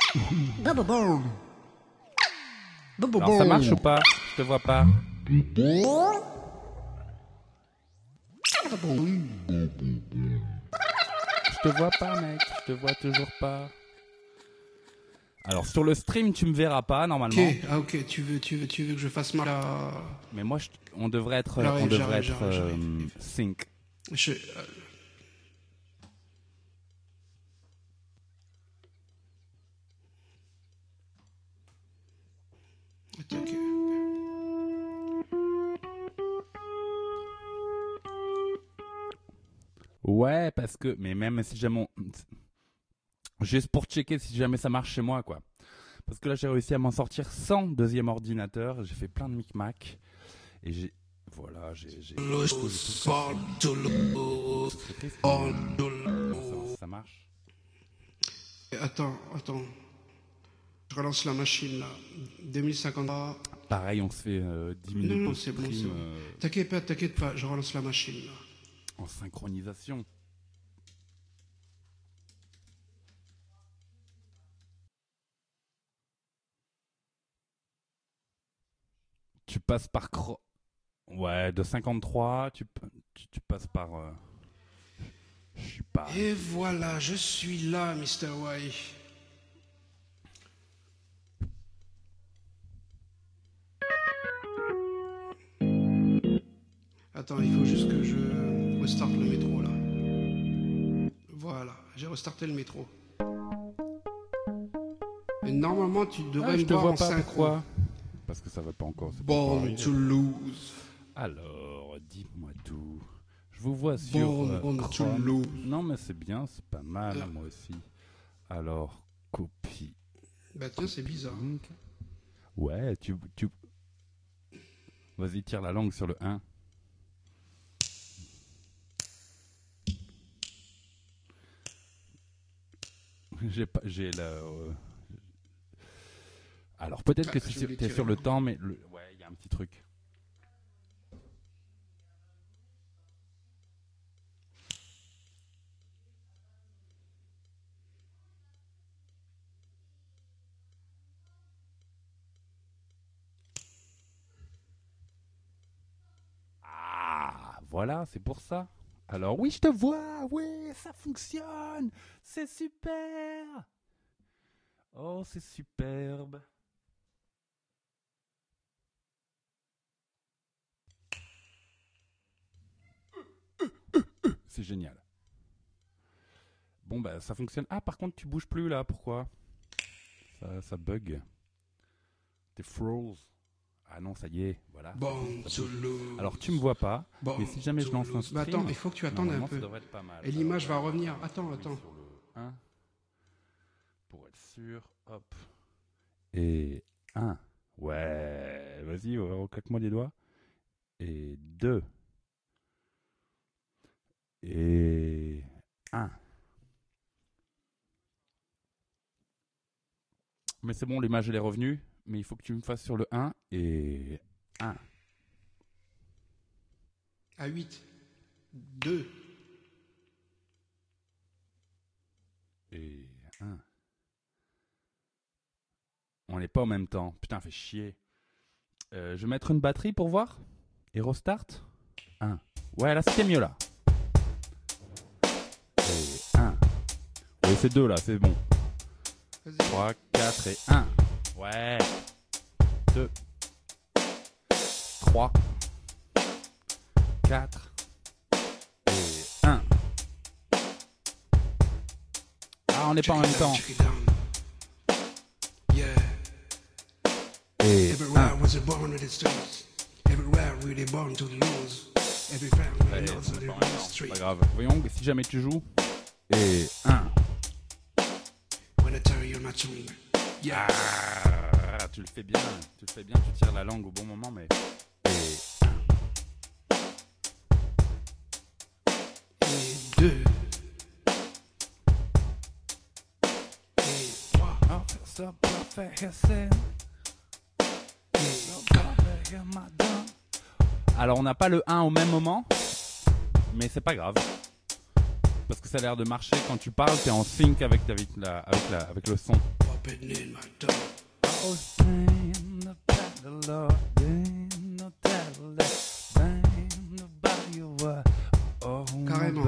Alors ça marche ou pas? Je te vois pas. Je te vois pas, mec. Je te vois toujours pas. Alors sur le stream, tu me verras pas normalement. Ok, ok. Tu veux que je fasse ma. Mais moi, on devrait être, J'arrive. sync. Je... Ok. Ouais, parce que, mais même si jamais juste pour checker si jamais ça marche chez moi, quoi. Parce que là, j'ai réussi à m'en sortir sans deuxième ordinateur. J'ai fait plein de micmac. Et voilà, ça marche. Attends. Je relance la machine là. 2053. Pareil, on se fait 10 minutes Non, de c'est stream, bon. T'inquiète pas, je relance la machine là. en synchronisation. Tu passes par ouais, de 53, tu passes par... je suis pas... Et voilà, je suis là, Mr. Y. Attends, il faut juste que je restarte le métro là. Voilà, j'ai restarté le métro. Et normalement, tu devrais me voir en synchro. Pourquoi? Parce que ça va pas encore. Born to lose. Alors, dis-moi tout. Je vous vois sur Chrome. Non, mais c'est bien, c'est pas mal, moi aussi. Alors, copie. Bah tiens, c'est bizarre. Ouais, tu... Vas-y, tire la langue sur le 1. J'ai la... Alors, peut-être que t'es sur le temps, mais... Ouais, il y a un petit truc. Voilà, c'est pour ça. Alors oui, je te vois, oui, ça fonctionne, c'est super. Oh, c'est superbe. C'est génial. Bon, bah ça fonctionne. Ah, par contre, tu bouges plus là, pourquoi? Ça bug. T'es froze. Ah non, ça y est, voilà. Alors tu me vois pas, mais si jamais je lance un stream... Bah attends, il faut que tu attendes un peu. Pas mal. Et l'image va revenir. Attends. Sur le 1, pour être sûr, hop. Et 1. Ouais, vas-y, claque-moi les doigts. Et 2. Et 1. Mais c'est bon, l'image elle est revenue. Mais il faut que tu me fasses sur le 1 et 1. À 8. 2. Et 1. On n'est pas en même temps. Putain, fait chier. Je vais mettre une batterie pour voir. Et restart. 1. Ouais, là c'était mieux là. Et 1. Ouais, c'est 2 là, c'est bon. 3, 4 et 1. Ouais. 2. 3. 4. Et 1. Ah, on n'est pas en même temps. Et 1. C'est pas grave. Voyons si jamais tu joues. Et 1. Ah, tu le fais bien, tu tires la langue au bon moment, mais... Et 2. Et 3. Alors on n'a pas le 1 au même moment, mais c'est pas grave. Parce que ça a l'air de marcher quand tu parles, t'es en sync avec le son. open in my door. I was playing the paddle, in the paddle, bang, about you were. Oh, Carrément.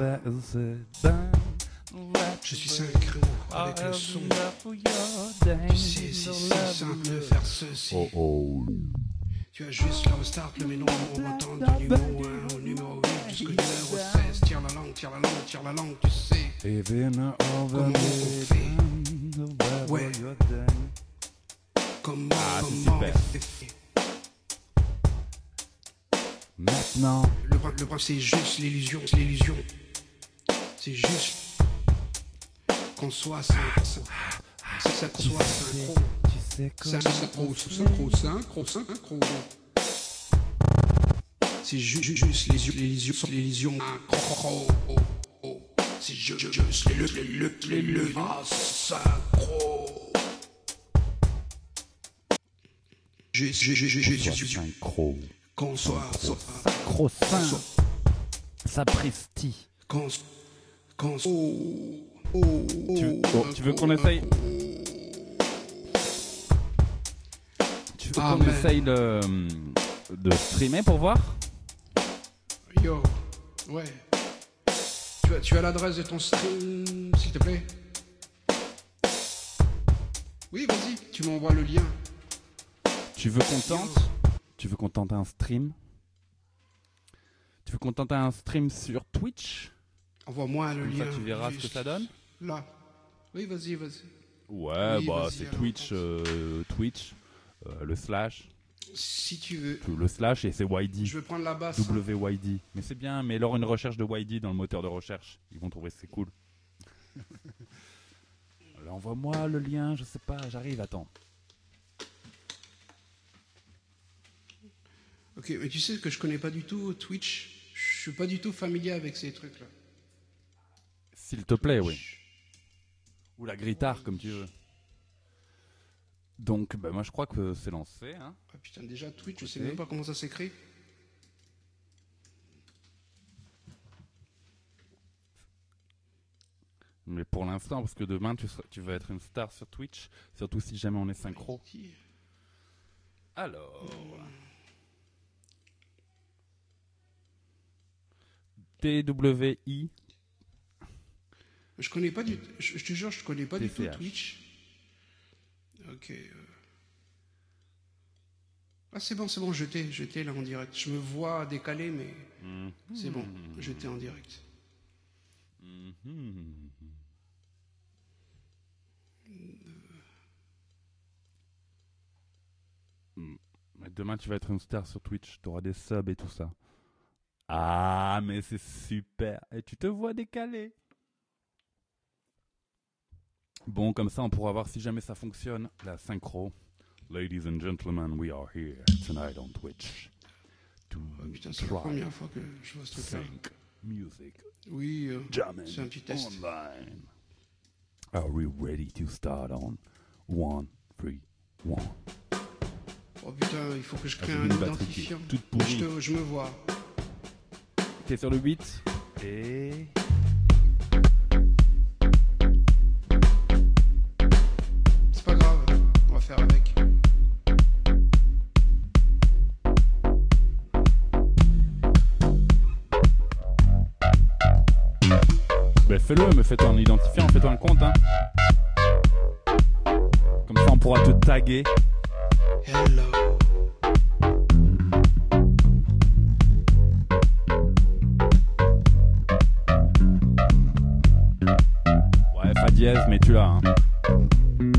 Je suis synchro avec le son. Tu sais, c'est si simple de faire ceci. Oh oh. Tu as juste le restart, le métro, on entend du numéro 1 au numéro 8 jusqu'au numéro 16. Tire la langue, tire la langue, tire la langue, tu sais. Even Comment on fait? Ouais. Comment, c'est comment super. on fait? Maintenant, Le principe, c'est juste l'illusion, c'est l'illusion. C'est juste qu'on soit synchro. C'est ça qu'on soit synchro. tu sais Synchro. C'est juste l'illusion. Synchro. C'est juste les synchro. Juste synchro. qu'on soit Synchro sain. Sapristi. Tu veux qu'on essaye? Tu veux qu'on essaye de streamer pour voir? Yo, ouais. Tu as l'adresse de ton stream, s'il te plaît? Oui, vas-y, tu m'envoies le lien. Tu veux qu'on tente? Tu veux qu'on tente un stream? Tu veux qu'on tente un stream sur Twitch? Envoie-moi le Comme lien. ça, tu verras ce que ça donne? Là. Oui, vas-y. Ouais, Oui, bah vas-y, c'est alors, Twitch, le slash, Si tu veux. le slash et c'est YD, Je vais prendre la basse. WYD. Mais c'est bien, mais leur une recherche de YD dans le moteur de recherche, ils vont trouver que c'est cool. Alors, envoie-moi le lien, je sais pas, j'arrive, attends. Ok, mais tu sais que je connais pas du tout Twitch. Je suis pas du tout familier avec ces trucs-là. S'il te plaît, oui. Ou la guitare, comme tu veux. Donc, bah, moi je crois que c'est lancé. Hein. Ah putain, déjà Twitch, je sais Ok. même pas comment ça s'écrit. Mais pour l'instant, parce que demain tu vas être une star sur Twitch, surtout si jamais on est synchro. Alors. TWI. Je connais pas du je te jure, je connais pas du tout TCH. Twitch. Ok. Ah c'est bon, je t'ai là en direct. Je me vois décalé, mais c'est bon, je t'ai en direct. Mais demain tu vas être une star sur Twitch, tu auras des subs et tout ça. Ah, mais c'est super. Et tu te vois décalé. Bon, comme ça on pourra voir si jamais ça fonctionne. La synchro. Ladies and gentlemen, we are here tonight on Twitch. To Oh, putain, c'est la try première fois que je vois ce truc-là. sync music. Oui, Jamming c'est un petit test. online. Are we ready to start on 1, 3, 1? Oh putain, il faut que je crée j'ai un une batterie qui est identifiant. toute pourrie. Je me vois. T'es sur le 8 et... C'est pas grave, on va faire avec. Ben fais-le, mais fais-toi un identifiant, fais-toi un compte, hein. Comme ça on pourra te taguer. Hello. Ouais, fa dièse, mais tu l'as, hein.